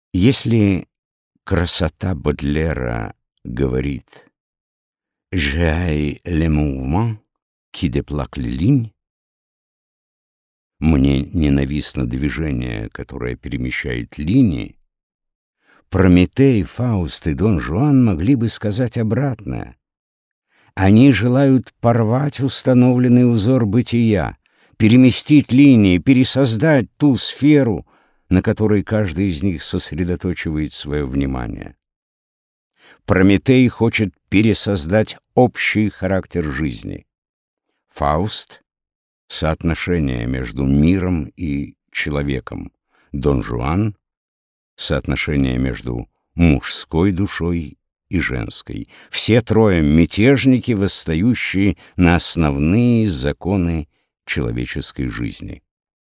Если красота Бодлера говорит «J'ai le mouvement qui déplaque les lignes», «Мне ненавистно движение, которое перемещает линии», Прометей, Фауст и Дон Жуан могли бы сказать обратное. Они желают порвать установленный узор бытия, переместить линии, пересоздать ту сферу, на которой каждый из них сосредоточивает свое внимание. Прометей хочет пересоздать общий характер жизни. Фауст — соотношение между миром и человеком. Дон Жуан — соотношение между мужской душой и женской. Все трое — мятежники, восстающие на основные законы человеческой жизни.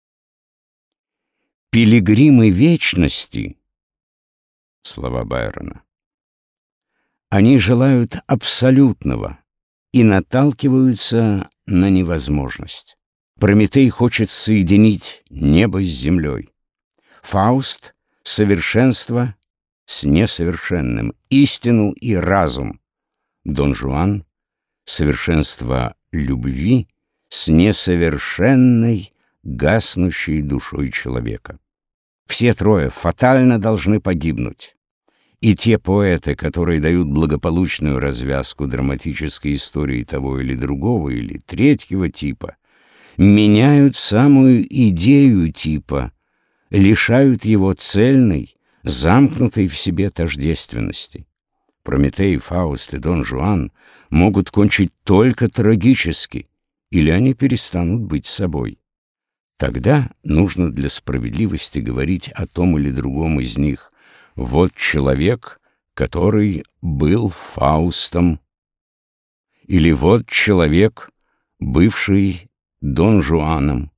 «Пилигримы вечности» — слова Байрона. Они желают абсолютного и наталкиваются на невозможность. Прометей хочет соединить небо с землей. Фауст — совершенство с несовершенным, истину и разум. Дон Жуан — совершенство любви с несовершенной, гаснущей душой человека. Все трое фатально должны погибнуть. И те поэты, которые дают благополучную развязку драматической истории того или другого или третьего типа, меняют самую идею типа, лишают его цельной, замкнутой в себе тождественности. Прометей, Фауст и Дон Жуан могут кончить только трагически, или они перестанут быть собой. Тогда нужно для справедливости говорить о том или другом из них: вот человек, который был Фаустом, или вот человек, бывший Дон Жуаном.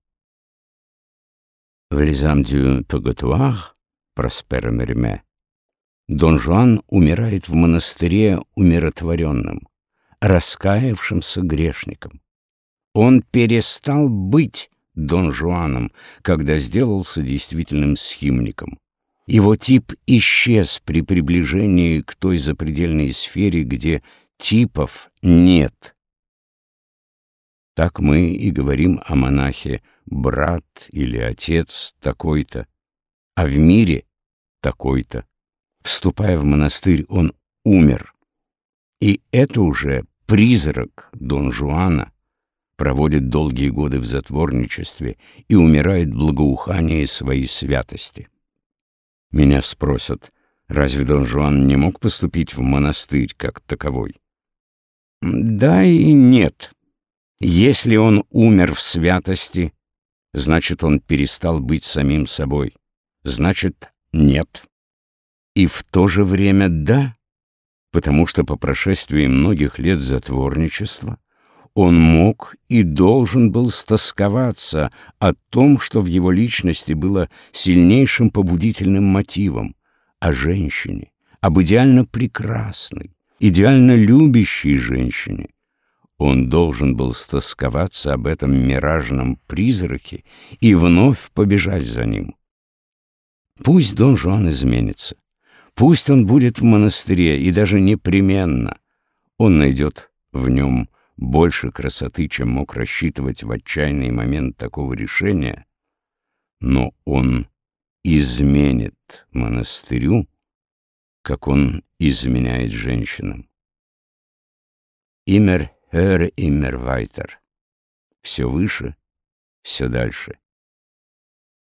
В «Les âmes du purgatoire» Проспера Мерме Дон Жуан умирает в монастыре умиротворенным, раскаявшимся грешником. Он перестал быть Дон Жуаном, когда сделался действительным схимником. Его тип исчез при приближении к той запредельной сфере, где типов нет. Так мы и говорим о монахе брат или отец такой-то, а в мире такой-то. Вступая в монастырь, он умер. И это уже призрак Дон Жуана проводит долгие годы в затворничестве и умирает в благоухании своей святости. Меня спросят, разве Дон Жуан не мог поступить в монастырь как таковой? Да и нет. Если он умер в святости, значит, он перестал быть самим собой. Значит, нет. И в то же время да, потому что по прошествии многих лет затворничества он мог и должен был стосковаться о том, что в его личности было сильнейшим побудительным мотивом, о женщине, об идеально прекрасной, идеально любящей женщине. Он должен был стосковаться об этом миражном призраке и вновь побежать за ним. Пусть Дон Жуан изменится, пусть он будет в монастыре, и даже непременно он найдет в нем больше красоты, чем мог рассчитывать в отчаянный момент такого решения, но он изменит монастырю, как он изменяет женщинам. Immer höher, immer weiter. Все выше, все дальше.